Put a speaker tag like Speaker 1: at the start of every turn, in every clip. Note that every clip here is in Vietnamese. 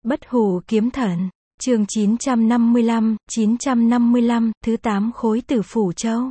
Speaker 1: Bất hủ kiếm thần, chương 955, thứ 8 khối tử phủ châu.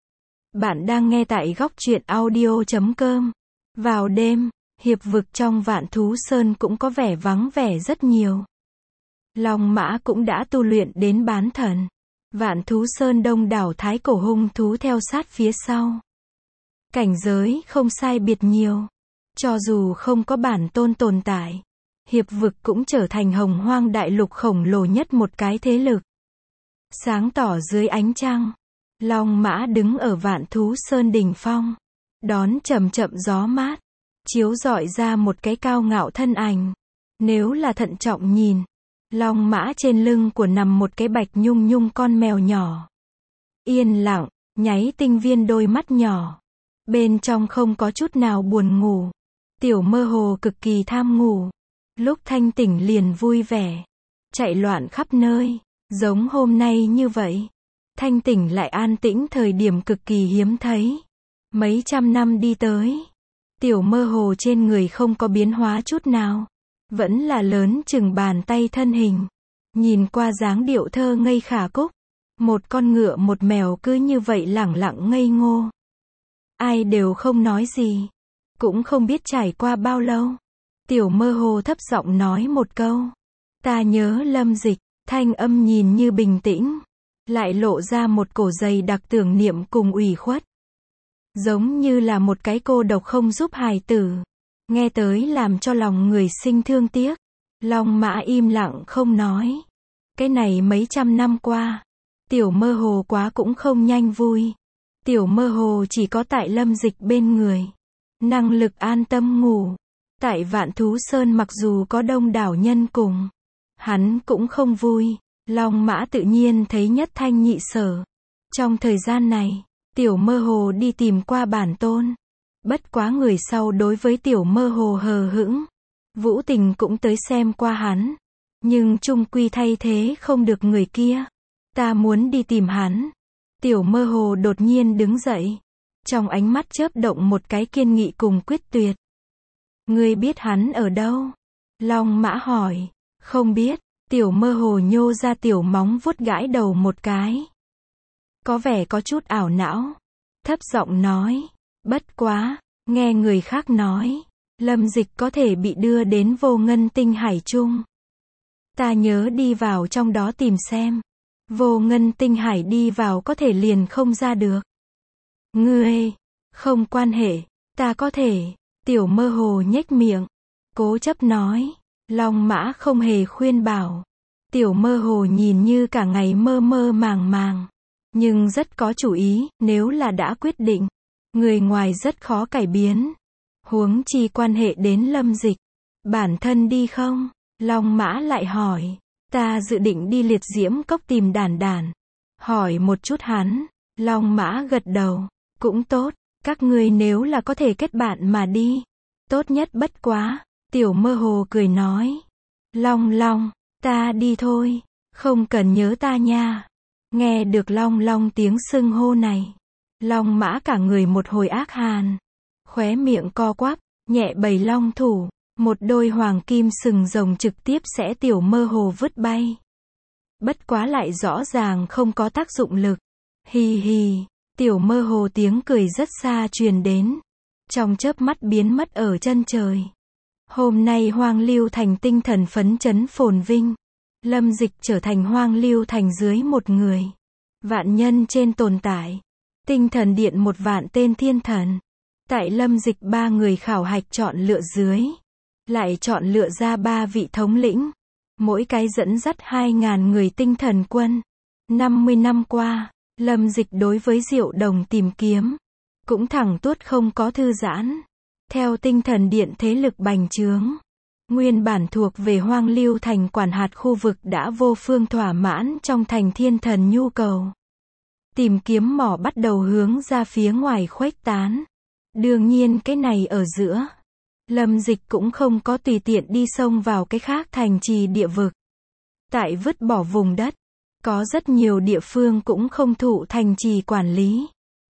Speaker 1: Bạn đang nghe tại góc truyện audio.com. Vào đêm, hiệp vực trong Vạn Thú Sơn cũng có vẻ vắng vẻ rất nhiều. Long Mã cũng đã tu luyện đến bán thần. Vạn Thú Sơn đông đảo thái cổ hung thú theo sát phía sau. Cảnh giới không sai biệt nhiều. Cho dù không có bản tôn tồn tại, hiệp vực cũng trở thành hồng hoang đại lục khổng lồ nhất một cái thế lực. Sáng tỏ dưới ánh trăng, Long Mã đứng ở Vạn Thú Sơn đỉnh phong, đón chậm chậm gió mát, chiếu rọi ra một cái cao ngạo thân ảnh. Nếu là thận trọng nhìn, Long Mã trên lưng của nằm một cái bạch nhung nhung con mèo nhỏ. Yên lặng, nháy tinh viên đôi mắt nhỏ. Bên trong không có chút nào buồn ngủ. Tiểu mơ hồ cực kỳ tham ngủ. Lúc thanh tỉnh liền vui vẻ. Chạy loạn khắp nơi. Giống hôm nay như vậy. Thanh tỉnh lại an tĩnh thời điểm cực kỳ hiếm thấy. Mấy trăm năm đi tới. Tiểu mơ hồ trên người không có biến hóa chút nào. Vẫn là lớn chừng bàn tay thân hình. Nhìn qua dáng điệu thơ ngây khả cúc. Một con ngựa một mèo cứ như vậy lẳng lặng ngây ngô. Ai đều không nói gì. Cũng không biết trải qua bao lâu. Tiểu mơ hồ thấp giọng nói một câu. Ta nhớ Lâm Dịch. Thanh âm nhìn như bình tĩnh. Lại lộ ra một cổ dày đặc tưởng niệm cùng ủy khuất. Giống như là một cái cô độc không giúp hài tử. Nghe tới làm cho lòng người sinh thương tiếc. Long Mã im lặng không nói. Cái này mấy trăm năm qua. Tiểu mơ hồ quá cũng không nhanh vui. Tiểu mơ hồ chỉ có tại Lâm Dịch bên người. Năng lực an tâm ngủ. Tại Vạn Thú Sơn mặc dù có đông đảo nhân cùng. Hắn cũng không vui. Long Mã tự nhiên thấy nhất thanh nhị sở. Trong thời gian này, tiểu mơ hồ đi tìm qua bản tôn. Bất quá người sau đối với tiểu mơ hồ hờ hững. Vũ Tình cũng tới xem qua hắn. Nhưng chung quy thay thế không được người kia. Ta muốn đi tìm hắn. Tiểu mơ hồ đột nhiên đứng dậy. Trong ánh mắt chớp động một cái kiên nghị cùng quyết tuyệt. Ngươi biết hắn ở đâu? Long Mã hỏi. Không biết. Tiểu mơ hồ nhô ra tiểu móng vuốt gãi đầu một cái. Có vẻ có chút ảo não. Thấp giọng nói. Bất quá, nghe người khác nói. Lâm Dịch có thể bị đưa đến vô ngân tinh hải chung. Ta nhớ đi vào trong đó tìm xem. Vô ngân tinh hải đi vào có thể liền không ra được. Ngươi, không quan hệ, ta có thể. Tiểu mơ hồ nhếch miệng. Cố chấp nói. Long Mã không hề khuyên bảo. Tiểu mơ hồ nhìn như cả ngày mơ mơ màng màng. Nhưng rất có chủ ý, nếu là đã quyết định. Người ngoài rất khó cải biến. Huống chi quan hệ đến Lâm Dịch. Bản thân đi không? Long Mã lại hỏi. Ta dự định đi liệt diễm cốc tìm đàn đàn. Hỏi một chút hắn. Long Mã gật đầu. Cũng tốt. Các ngươi nếu là có thể kết bạn mà đi. Tốt nhất bất quá. Tiểu mơ hồ cười nói. Long Long, ta đi thôi. Không cần nhớ ta nha. Nghe được Long Long tiếng xưng hô này. Long Mã cả người một hồi ác hàn. Khóe miệng co quắp, nhẹ bày long thủ. Một đôi hoàng kim sừng rồng trực tiếp sẽ tiểu mơ hồ vứt bay. Bất quá lại rõ ràng không có tác dụng lực. Hì hì, tiểu mơ hồ tiếng cười rất xa truyền đến. Trong chớp mắt biến mất ở chân trời. Hôm nay Hoang Lưu Thành tinh thần phấn chấn phồn vinh. Lâm Dịch trở thành Hoang Lưu Thành dưới một người. Vạn nhân trên tồn tại. Tinh thần điện một vạn tên thiên thần. Tại Lâm Dịch 3 người khảo hạch chọn lựa dưới. Lại chọn lựa ra 3 vị thống lĩnh. Mỗi cái dẫn dắt 2.000 người tinh thần quân. 50 năm qua, Lâm Dịch đối với Diệu Đồng tìm kiếm. Cũng thẳng tuốt không có thư giãn. Theo tinh thần điện thế lực bành trướng. Nguyên bản thuộc về Hoang Lưu Thành quản hạt khu vực đã vô phương thỏa mãn trong thành thiên thần nhu cầu. Tìm kiếm mỏ bắt đầu hướng ra phía ngoài khuếch tán. Đương nhiên cái này ở giữa. Lâm Dịch cũng không có tùy tiện đi xông vào cái khác thành trì địa vực. Tại vứt bỏ vùng đất. Có rất nhiều địa phương cũng không thụ thành trì quản lý.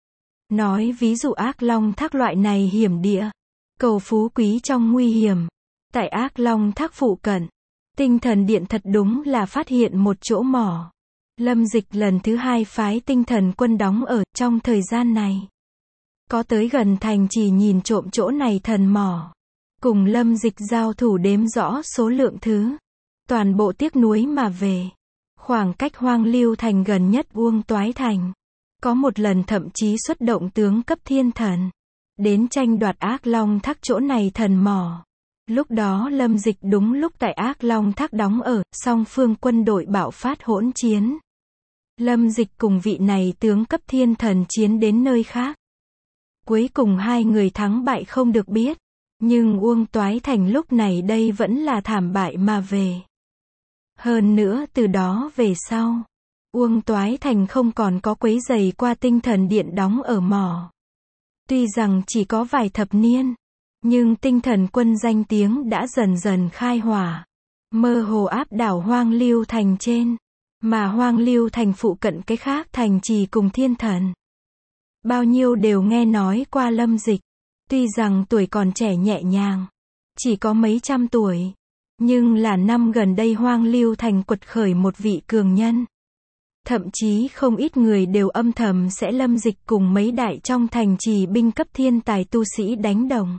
Speaker 1: Nói ví dụ Ác Long Thác loại này hiểm địa. Cầu phú quý trong nguy hiểm. Tại Ác Long Thác phụ cận. Tinh thần điện thật đúng là phát hiện một chỗ mỏ. Lâm Dịch lần thứ hai phái tinh thần quân đóng ở trong thời gian này. Có tới gần thành chỉ nhìn trộm chỗ này thần mỏ. Cùng Lâm Dịch giao thủ đếm rõ số lượng thứ. Toàn bộ tiếc nuối mà về. Khoảng cách Hoang Lưu Thành gần nhất Uông Toái Thành. Có một lần thậm chí xuất động tướng cấp thiên thần. Đến tranh đoạt Ác Long Thác chỗ này thần mỏ. Lúc đó Lâm Dịch đúng lúc tại Ác Long Thác đóng ở, song phương quân đội bạo phát hỗn chiến. Lâm Dịch cùng vị này tướng cấp thiên thần chiến đến nơi khác. Cuối cùng hai người thắng bại không được biết. Nhưng Uông Toái Thành lúc này đây vẫn là thảm bại mà về. Hơn nữa từ đó về sau, Uông Toái Thành không còn có quấy rầy qua tinh thần điện đóng ở mỏ. Tuy rằng chỉ có vài thập niên, nhưng tinh thần quân danh tiếng đã dần dần khai hỏa, mơ hồ áp đảo Hoang Lưu Thành trên, mà Hoang Lưu Thành phụ cận cái khác thành trì cùng thiên thần. Bao nhiêu đều nghe nói qua Lâm Dịch, tuy rằng tuổi còn trẻ nhẹ nhàng, chỉ có mấy trăm tuổi, nhưng là năm gần đây Hoang Lưu Thành quật khởi một vị cường nhân. Thậm chí không ít người đều âm thầm sẽ Lâm Dịch cùng mấy đại trong thành trì binh cấp thiên tài tu sĩ đánh đồng.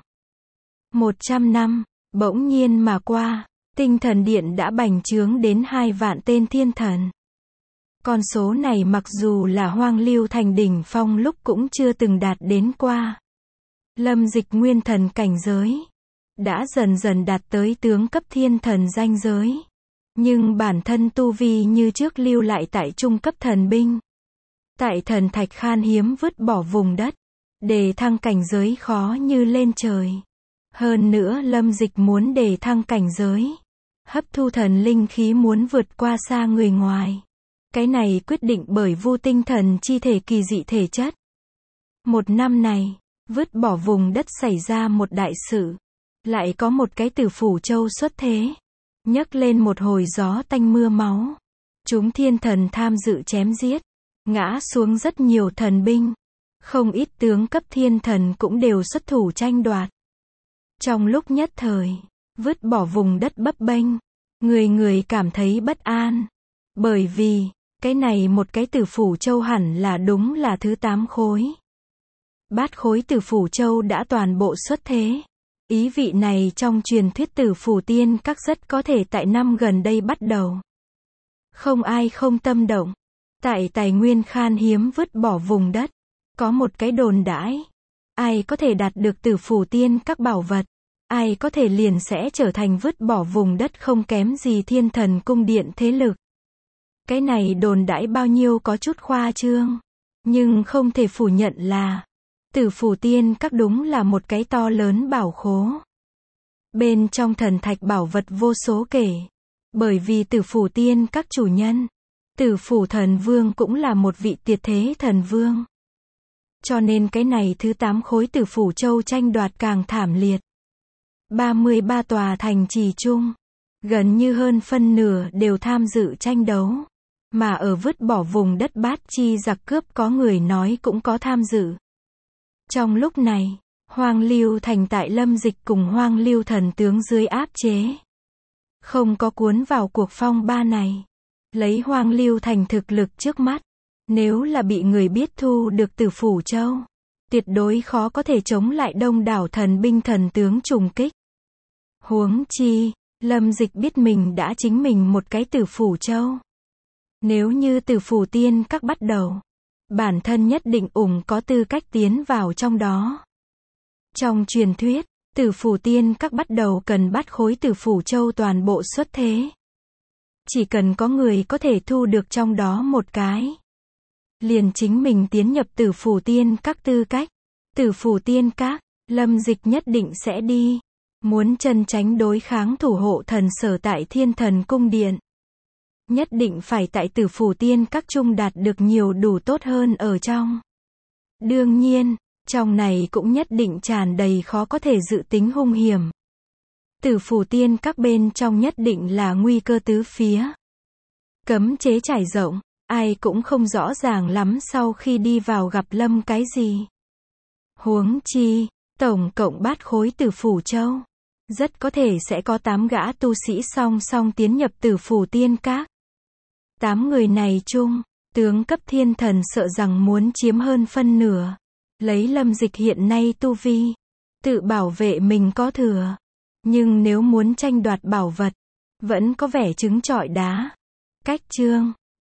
Speaker 1: 100 năm, bỗng nhiên mà qua, tinh thần điện đã bành trướng đến 2 vạn tên thiên thần. Con số này mặc dù là Hoang Lưu Thành đỉnh phong lúc cũng chưa từng đạt đến qua. Lâm Dịch nguyên thần cảnh giới, đã dần dần đạt tới tướng cấp thiên thần danh giới. Nhưng bản thân tu vi như trước lưu lại tại trung cấp thần binh. Tại thần thạch khan hiếm vứt bỏ vùng đất, đề thăng cảnh giới khó như lên trời. Hơn nữa Lâm Dịch muốn đề thăng cảnh giới, hấp thu thần linh khí muốn vượt qua xa người ngoài. Cái này quyết định bởi Vu Tinh Thần chi thể kỳ dị thể chất. Một năm này, vứt bỏ vùng đất xảy ra một đại sự. Lại có một cái Tử Phủ Châu xuất thế. Nhấc lên một hồi gió tanh mưa máu. Chúng thiên thần tham dự chém giết. Ngã xuống rất nhiều thần binh. Không ít tướng cấp thiên thần cũng đều xuất thủ tranh đoạt. Trong lúc nhất thời, vứt bỏ vùng đất bấp bênh. Người người cảm thấy bất an. Bởi vì, cái này một cái Tử Phủ Châu hẳn là đúng là thứ 8 khối. Bát khối Tử Phủ Châu đã toàn bộ xuất thế. Ý vị này trong truyền thuyết Tử Phủ Tiên Các rất có thể tại năm gần đây bắt đầu. Không ai không tâm động. Tại tài nguyên khan hiếm vứt bỏ vùng đất, có một cái đồn đãi. Ai có thể đạt được Tử Phủ Tiên Các bảo vật, ai có thể liền sẽ trở thành vứt bỏ vùng đất không kém gì thiên thần cung điện thế lực. Cái này đồn đãi bao nhiêu có chút khoa trương. Nhưng không thể phủ nhận là Tử Phủ Tiên Các đúng là một cái to lớn bảo khố. Bên trong thần thạch bảo vật vô số kể. Bởi vì Tử Phủ Tiên Các chủ nhân, Tử Phủ Thần Vương cũng là một vị tuyệt thế thần vương. Cho nên cái này thứ 8 khối Tử Phủ Châu tranh đoạt càng thảm liệt. 33 tòa thành trì chung, gần như hơn phân nửa đều tham dự tranh đấu. Mà ở vứt bỏ vùng đất Bát Chi giặc cướp có người nói cũng có tham dự. Trong lúc này, Hoang Lưu Thành tại Lâm Dịch cùng Hoang Lưu Thần tướng dưới áp chế. Không có cuốn vào cuộc phong ba này. Lấy Hoang Lưu Thành thực lực trước mắt, nếu là bị người biết thu được Tử Phủ Châu, tuyệt đối khó có thể chống lại đông đảo thần binh thần tướng trùng kích. Huống chi, Lâm Dịch biết mình đã chính mình một cái Tử Phủ Châu. Nếu như Tử Phủ Tiên Các bắt đầu, bản thân nhất định có tư cách tiến vào trong đó. Trong truyền thuyết, Tử Phủ Tiên Các bắt đầu cần bắt khối Tử Phủ Châu toàn bộ xuất thế. Chỉ cần có người có thể thu được trong đó một cái, liền chính mình tiến nhập Tử Phủ Tiên Các tư cách. Tử Phủ Tiên Các, Lâm Dịch nhất định sẽ đi. Muốn chân tránh đối kháng thủ hộ thần sở tại Thiên Thần Cung Điện. Nhất định phải tại Tử Phủ Tiên Các trung đạt được nhiều đủ tốt hơn ở trong. Đương nhiên, trong này cũng nhất định tràn đầy khó có thể dự tính hung hiểm. Tử Phủ Tiên Các bên trong nhất định là nguy cơ tứ phía. Cấm chế trải rộng, ai cũng không rõ ràng lắm sau khi đi vào gặp Lâm cái gì. Huống chi, tổng cộng 8 khối Tử Phủ Châu. Rất có thể sẽ có 8 gã tu sĩ song song tiến nhập Tử Phủ Tiên Các. 8 người này chung, tướng cấp thiên thần sợ rằng muốn chiếm hơn phân nửa. Lấy Lâm Dịch hiện nay tu vi, tự bảo vệ mình có thừa. Nhưng nếu muốn tranh đoạt bảo vật, vẫn có vẻ trứng trọi đá. Cách chương